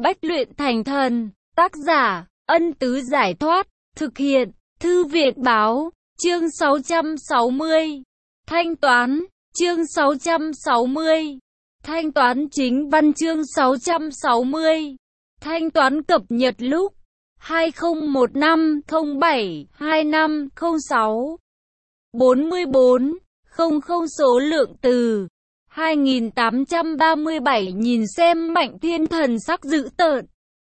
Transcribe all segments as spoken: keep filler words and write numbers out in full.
Bách luyện thành thần. Tác giả, Ân Tứ Giải Thoát. Thực hiện, Thư viện Báo. Chương sáu trăm sáu mươi. Thanh toán. Chương sáu trăm sáu mươi. Thanh toán chính văn. Chương sáu trăm sáu mươi. Thanh toán cập nhật lúc hai không một năm không bảy hai năm không sáu. bốn mươi bốn. không không số lượng từ hai nghìn tám trăm ba mươi bảy. Nhìn xem Mạnh Thiên thần sắc dữ tợn.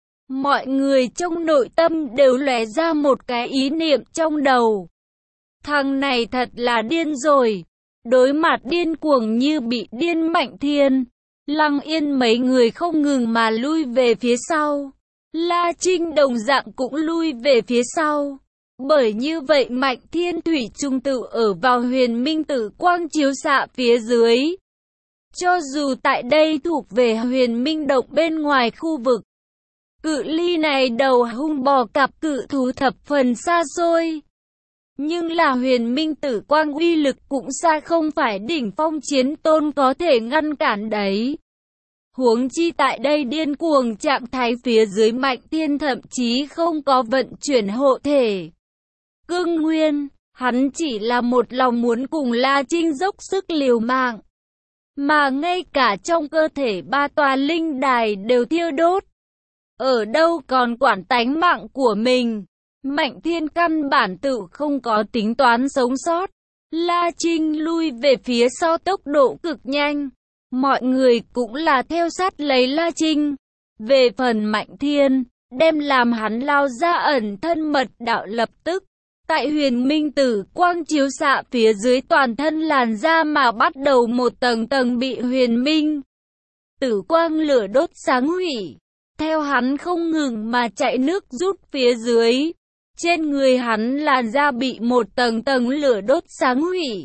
Mọi người trong nội tâm đều lóe ra một cái ý niệm trong đầu. Thằng này thật là điên rồi. Đối mặt điên cuồng như bị điên Mạnh Thiên, Lăng Yên mấy người không ngừng mà lui về phía sau. La Trinh đồng dạng cũng lui về phía sau. Bởi như vậy Mạnh Thiên thủy chung tự ở vào huyền minh tử quang chiếu xạ phía dưới. Cho dù tại đây thuộc về huyền minh động bên ngoài khu vực, cự ly này đầu hung bò cặp cự thú thập phần xa xôi. Nhưng là huyền minh tử quang uy lực cũng xa không phải đỉnh phong chiến tôn có thể ngăn cản đấy. Huống chi tại đây điên cuồng trạng thái phía dưới Mạnh Thiên thậm chí không có vận chuyển hộ thể cương nguyên, hắn chỉ là một lòng muốn cùng La Trinh dốc sức liều mạng. Mà ngay cả trong cơ thể ba tòa linh đài đều thiêu đốt. Ở đâu còn quản tánh mạng của mình. Mạnh Thiên căn bản tự không có tính toán sống sót. La Trinh lui về phía sau tốc độ cực nhanh. Mọi người cũng là theo sát lấy La Trinh. Về phần Mạnh Thiên, đem làm hắn lao ra ẩn thân mật đạo lập tức. Tại huyền minh tử quang chiếu xạ phía dưới toàn thân làn da mà bắt đầu một tầng tầng bị huyền minh tử quang lửa đốt sáng hủy. Theo hắn không ngừng mà chạy nước rút phía dưới. Trên người hắn làn da bị một tầng tầng lửa đốt sáng hủy.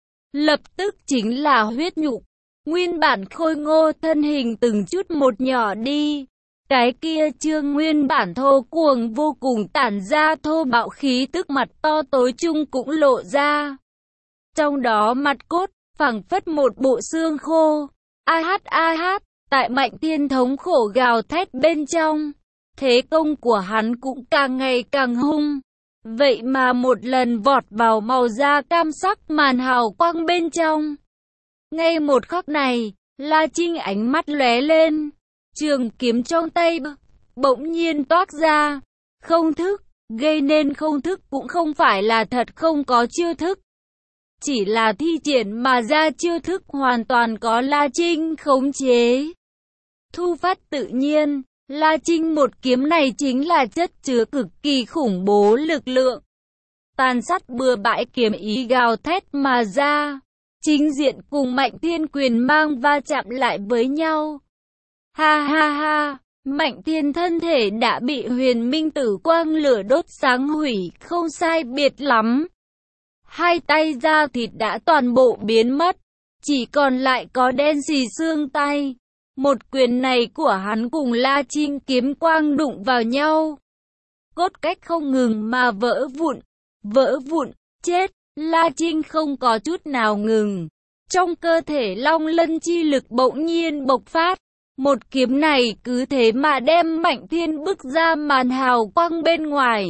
Lập tức chính là huyết nhục. Nguyên bản khôi ngô thân hình từng chút một nhỏ đi. Cái kia chưa nguyên bản thô cuồng vô cùng tản ra thô bạo khí tức mặt to tối chung cũng lộ ra. Trong đó mặt cốt, phảng phất một bộ xương khô. A hát a hát, tại Mạnh Thiên thống khổ gào thét bên trong. Thế công của hắn cũng càng ngày càng hung. Vậy mà một lần vọt vào màu da cam sắc màn hào quang bên trong. Ngay một khắc này, La Trinh ánh mắt lóe lên. Trường kiếm trong tay bỗng nhiên toát ra. Không thức, gây nên không thức cũng không phải là thật không có chiêu thức. Chỉ là thi triển mà ra chiêu thức hoàn toàn có La Trinh khống chế. Thu phát tự nhiên, La Trinh một kiếm này chính là chất chứa cực kỳ khủng bố lực lượng. Tàn sát bừa bãi kiếm ý gào thét mà ra. Chính diện cùng Mạnh Thiên quyền mang va chạm lại với nhau. Ha ha ha, Mạnh Thiên thân thể đã bị huyền minh tử quang lửa đốt sáng hủy, không sai biệt lắm. Hai tay da thịt đã toàn bộ biến mất, chỉ còn lại có đen xì xương tay. Một quyền này của hắn cùng La Trinh kiếm quang đụng vào nhau. Cốt cách không ngừng mà vỡ vụn, vỡ vụn, chết. La Trinh không có chút nào ngừng. Trong cơ thể long lân chi lực bỗng nhiên bộc phát. Một kiếm này cứ thế mà đem Mạnh Thiên bức ra màn hào quang bên ngoài.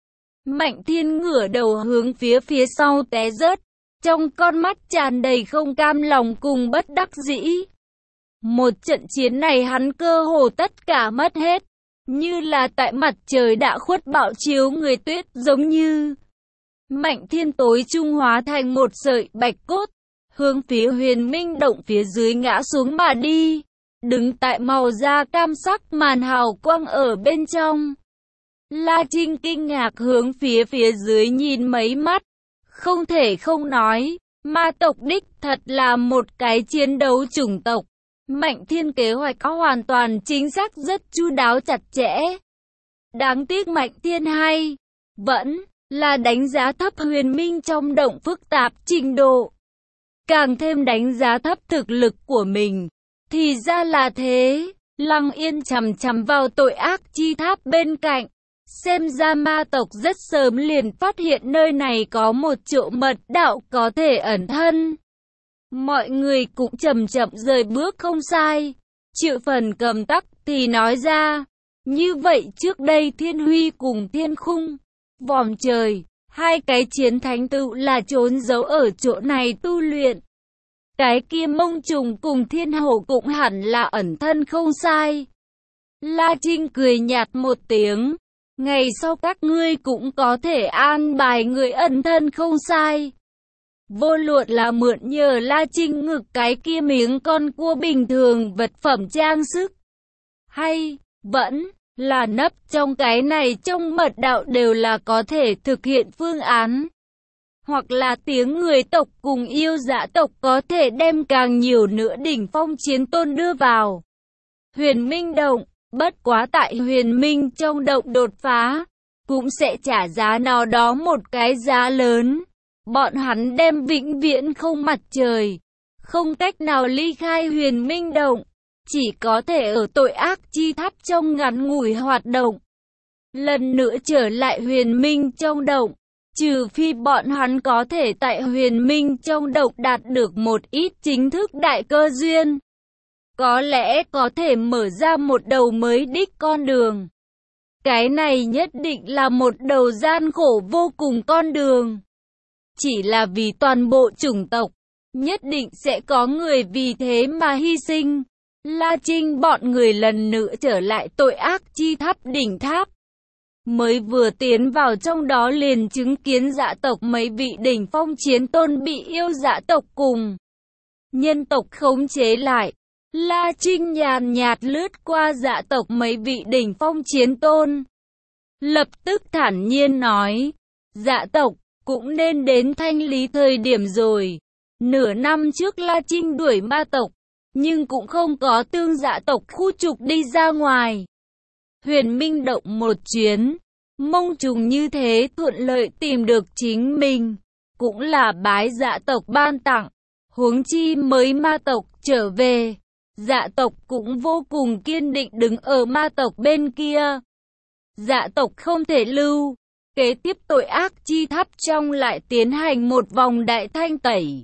Mạnh Thiên ngửa đầu hướng phía phía sau té rớt. Trong con mắt tràn đầy không cam lòng cùng bất đắc dĩ. Một trận chiến này hắn cơ hồ tất cả mất hết. Như là tại mặt trời đã khuất bạo chiếu người tuyết giống như. Mạnh Thiên tối trung hóa thành một sợi bạch cốt. Hướng phía huyền minh động phía dưới ngã xuống mà đi. Đứng tại màu da cam sắc màn hào quang ở bên trong. La Trinh kinh ngạc hướng phía phía dưới nhìn mấy mắt. Không thể không nói, ma tộc đích thật là một cái chiến đấu chủng tộc. Mạnh Thiên kế hoạch có hoàn toàn chính xác rất chu đáo chặt chẽ. Đáng tiếc Mạnh Thiên hay vẫn là đánh giá thấp huyền minh trong động phức tạp trình độ. Càng thêm đánh giá thấp thực lực của mình. Thì ra là thế. Lăng Yên chằm chằm vào tội ác chi tháp bên cạnh. Xem ra ma tộc rất sớm liền phát hiện nơi này có một chỗ mật đạo có thể ẩn thân. Mọi người cũng chậm chậm rời bước không sai. Triệu Phần cầm tắc thì nói ra, như vậy trước đây Thiên Huy cùng Thiên Khung, vòm trời, hai cái chiến thánh tựu là trốn giấu ở chỗ này tu luyện. Cái kia Mông Trùng cùng Thiên Hổ cũng hẳn là ẩn thân không sai. La Trinh cười nhạt một tiếng, ngày sau các ngươi cũng có thể an bài người ẩn thân không sai. Vô luận là mượn nhờ La Trinh ngực cái kia miếng con cua bình thường vật phẩm trang sức, hay vẫn là nấp trong cái này trong mật đạo đều là có thể thực hiện phương án. Hoặc là tiếng người tộc cùng yêu dã tộc có thể đem càng nhiều nữa đỉnh phong chiến tôn đưa vào Huyền Minh Động. Bất quá tại Huyền Minh trong động đột phá, cũng sẽ trả giá nào đó một cái giá lớn. Bọn hắn đem vĩnh viễn không mặt trời, không cách nào ly khai Huyền Minh Động, chỉ có thể ở tội ác chi tháp trong ngắn ngủi hoạt động. Lần nữa trở lại Huyền Minh trong động, trừ phi bọn hắn có thể tại Huyền Minh trong động đạt được một ít chính thức đại cơ duyên, có lẽ có thể mở ra một đầu mới đích con đường. Cái này nhất định là một đầu gian khổ vô cùng con đường. Chỉ là vì toàn bộ chủng tộc, nhất định sẽ có người vì thế mà hy sinh. La Trinh bọn người lần nữa trở lại tội ác chi tháp đỉnh tháp. Mới vừa tiến vào trong đó liền chứng kiến dã tộc mấy vị đỉnh phong chiến tôn bị yêu dã tộc cùng nhân tộc khống chế lại. La Trinh nhàn nhạt lướt qua dã tộc mấy vị đỉnh phong chiến tôn, lập tức thản nhiên nói, dã tộc cũng nên đến thanh lý thời điểm rồi. Nửa năm trước La Trinh đuổi ma tộc, nhưng cũng không có tương dã tộc khu trục đi ra ngoài. Huyền Minh Động một chuyến, Mông Trùng như thế thuận lợi tìm được chính mình, cũng là bái dã tộc ban tặng. Huống chi mới ma tộc trở về, dã tộc cũng vô cùng kiên định đứng ở ma tộc bên kia. Dã tộc không thể lưu. Kế tiếp tội ác chi tháp trong lại tiến hành một vòng đại thanh tẩy.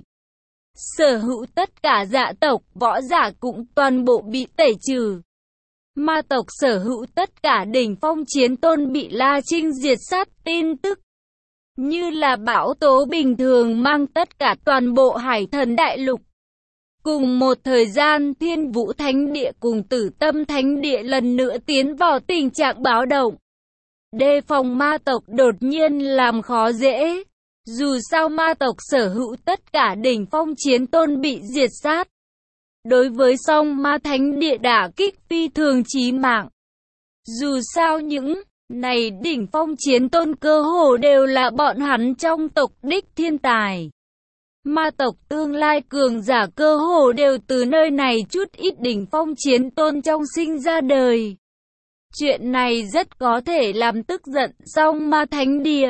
Sở hữu tất cả dã tộc, võ giả cũng toàn bộ bị tẩy trừ. Ma tộc sở hữu tất cả đỉnh phong chiến tôn bị La Trinh diệt sát tin tức, như là bão tố bình thường mang tất cả toàn bộ Hải Thần Đại Lục. Cùng một thời gian Thiên Vũ Thánh Địa cùng Tử Tâm Thánh Địa lần nữa tiến vào tình trạng báo động. Đề phòng ma tộc đột nhiên làm khó dễ. Dù sao ma tộc sở hữu tất cả đỉnh phong chiến tôn bị diệt sát. Đối với song ma thánh địa đả kích phi thường chí mạng. Dù sao những này đỉnh phong chiến tôn cơ hồ đều là bọn hắn trong tộc đích thiên tài. Ma tộc tương lai cường giả cơ hồ đều từ nơi này chút ít đỉnh phong chiến tôn trong sinh ra đời. Chuyện này rất có thể làm tức giận song ma thánh địa,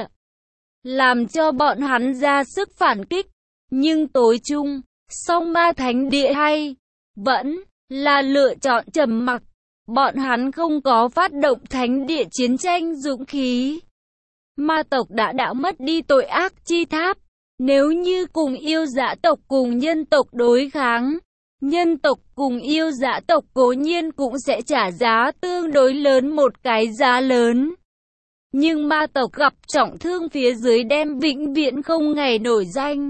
làm cho bọn hắn ra sức phản kích. Nhưng tối chung, song ma thánh địa hay vẫn là lựa chọn trầm mặc. Bọn hắn không có phát động thánh địa chiến tranh dũng khí. Ma tộc đã đã mất đi tội ác chi tháp. Nếu như cùng yêu dã tộc cùng nhân tộc đối kháng, nhân tộc cùng yêu dã tộc cố nhiên cũng sẽ trả giá tương đối lớn, một cái giá lớn. Nhưng ma tộc gặp trọng thương phía dưới đem vĩnh viễn không ngày nổi danh.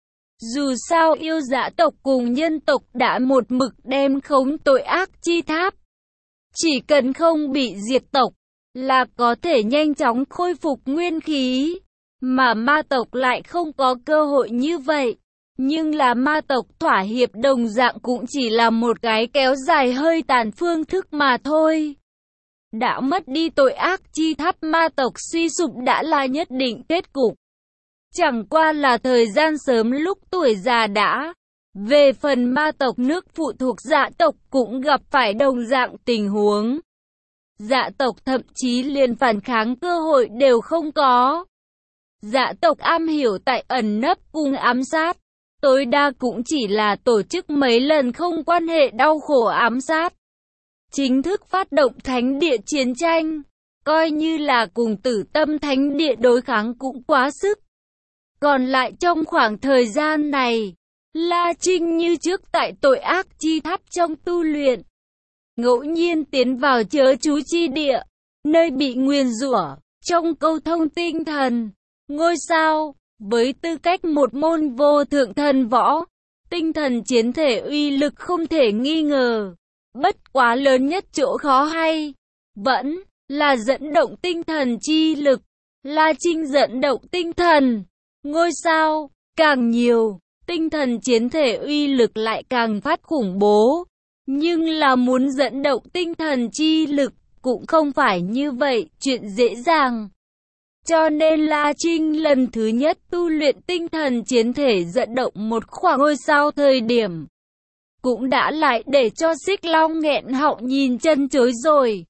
Dù sao yêu dã tộc cùng nhân tộc đã một mực đem khống tội ác chi tháp. Chỉ cần không bị diệt tộc là có thể nhanh chóng khôi phục nguyên khí. Mà ma tộc lại không có cơ hội như vậy. Nhưng là ma tộc thỏa hiệp đồng dạng cũng chỉ là một cái kéo dài hơi tàn phương thức mà thôi. Đã mất đi tội ác chi tháp, ma tộc suy sụp đã là nhất định kết cục. Chẳng qua là thời gian sớm lúc tuổi già đã. Về phần ma tộc nước phụ thuộc dã tộc cũng gặp phải đồng dạng tình huống. Dã tộc thậm chí liền phản kháng cơ hội đều không có. Dã tộc am hiểu tại ẩn nấp cùng ám sát, tối đa cũng chỉ là tổ chức mấy lần không quan hệ đau khổ ám sát. Chính thức phát động thánh địa chiến tranh, coi như là cùng Tử Tâm Thánh Địa đối kháng cũng quá sức. Còn lại trong khoảng thời gian này, La Trinh như trước tại tội ác chi tháp trong tu luyện, ngẫu nhiên tiến vào chớ chú chi địa, nơi bị nguyền rủa. Trong câu thông tinh thần, ngôi sao, với tư cách một môn vô thượng thần võ, tinh thần chiến thể uy lực không thể nghi ngờ. Bất quá lớn nhất chỗ khó hay, vẫn là dẫn động tinh thần chi lực. La Trinh dẫn động tinh thần, ngôi sao, càng nhiều, tinh thần chiến thể uy lực lại càng phát khủng bố. Nhưng là muốn dẫn động tinh thần chi lực, cũng không phải như vậy, chuyện dễ dàng. Cho nên La Trinh lần thứ nhất tu luyện tinh thần chiến thể dẫn động một khoảng ngôi sao thời điểm, cũng đã lại để cho Xích Long nghẹn họng nhìn chân chối rồi.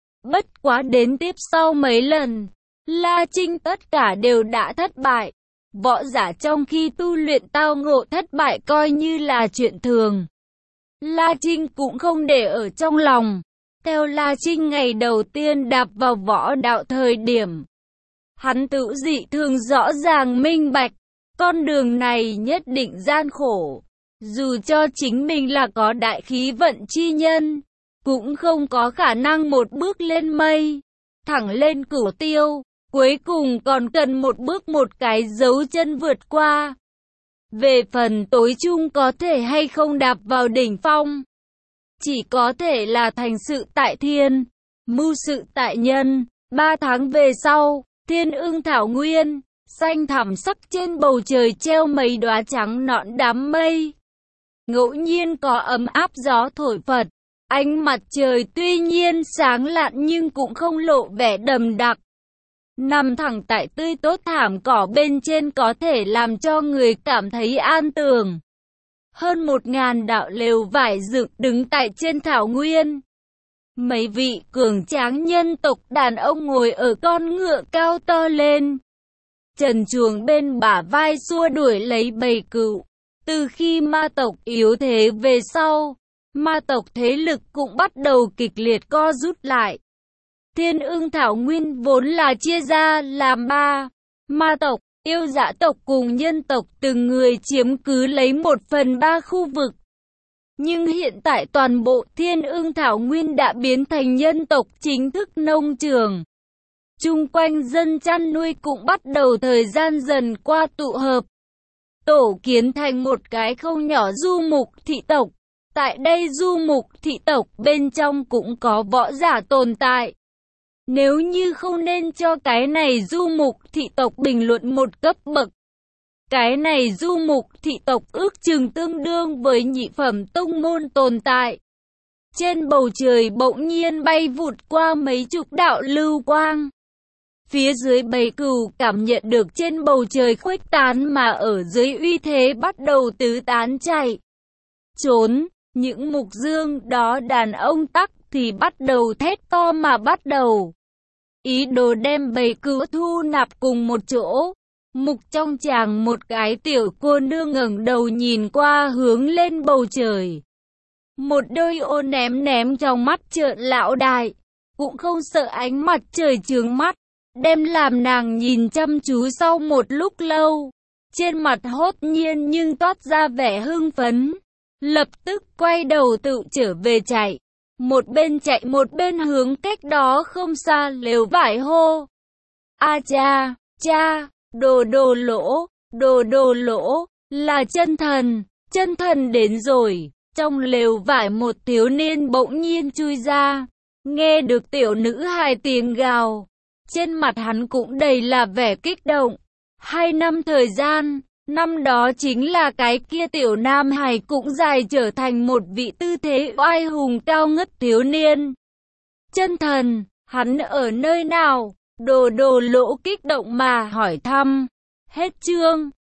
Bất quá đến tiếp sau mấy lần, La Trinh tất cả đều đã thất bại. Võ giả trong khi tu luyện tao ngộ thất bại coi như là chuyện thường. La Trinh cũng không để ở trong lòng. Theo La Trinh ngày đầu tiên đạp vào võ đạo thời điểm, hắn tự dị thường rõ ràng minh bạch, con đường này nhất định gian khổ. Dù cho chính mình là có đại khí vận chi nhân, cũng không có khả năng một bước lên mây, thẳng lên cửu tiêu, cuối cùng còn cần một bước một cái dấu chân vượt qua. Về phần tối chung có thể hay không đạp vào đỉnh phong, chỉ có thể là thành sự tại thiên, mưu sự tại nhân. Ba tháng về sau, thiên ưng thảo nguyên, xanh thẳm sắc trên bầu trời treo mấy đóa trắng nõn đám mây. Ngẫu nhiên có ấm áp gió thổi phật, ánh mặt trời tuy nhiên sáng lạn nhưng cũng không lộ vẻ đậm đặc. Nằm thẳng tại tươi tốt thảm cỏ bên trên có thể làm cho người cảm thấy an tường. Hơn một ngàn đạo lều vải dựng đứng tại trên thảo nguyên. Mấy vị cường tráng nhân tộc đàn ông ngồi ở con ngựa cao to lên, trần truồng bên bả vai xua đuổi lấy bầy cừu. Từ khi ma tộc yếu thế về sau, ma tộc thế lực cũng bắt đầu kịch liệt co rút lại. Thiên ưng thảo nguyên vốn là chia ra làm ba, ma tộc, yêu dã tộc cùng nhân tộc từng người chiếm cứ lấy một phần ba khu vực. Nhưng hiện tại toàn bộ thiên ưng thảo nguyên đã biến thành nhân tộc chính thức nông trường. Chung quanh dân chăn nuôi cũng bắt đầu thời gian dần qua tụ hợp, tổ kiến thành một cái không nhỏ du mục thị tộc. Tại đây du mục thị tộc bên trong cũng có võ giả tồn tại. Nếu như không nên cho cái này du mục thị tộc bình luận một cấp bậc. Cái này du mục thị tộc ước chừng tương đương với nhị phẩm tông môn tồn tại. Trên bầu trời bỗng nhiên bay vụt qua mấy chục đạo lưu quang. Phía dưới bầy cừu cảm nhận được trên bầu trời khuếch tán mà ở dưới uy thế bắt đầu tứ tán chạy trốn. Những mục dương đó đàn ông tắc thì bắt đầu thét to mà bắt đầu ý đồ đem bầy cừu thu nạp cùng một chỗ. Mục trong tràng một cái tiểu cô nương ngẩng đầu nhìn qua hướng lên bầu trời. Một đôi ô ném ném trong mắt trợn lão đại, cũng không sợ ánh mặt trời chướng mắt, đem làm nàng nhìn chăm chú sau một lúc lâu. Trên mặt hốt nhiên nhưng toát ra vẻ hưng phấn, lập tức quay đầu tự trở về chạy. Một bên chạy một bên hướng cách đó không xa lều vải hô. A cha, cha, đồ đồ lỗ, đồ đồ lỗ, là chân thần, chân thần đến rồi. Trong lều vải một thiếu niên bỗng nhiên chui ra, nghe được tiểu nữ hài tiếng gào. Trên mặt hắn cũng đầy là vẻ kích động. Hai năm thời gian, năm đó chính là cái kia tiểu nam hài cũng dài trở thành một vị tư thế oai hùng cao ngất thiếu niên. Chân thần, hắn ở nơi nào? Đồ đồ lỗ kích động mà hỏi thăm. Hết chương.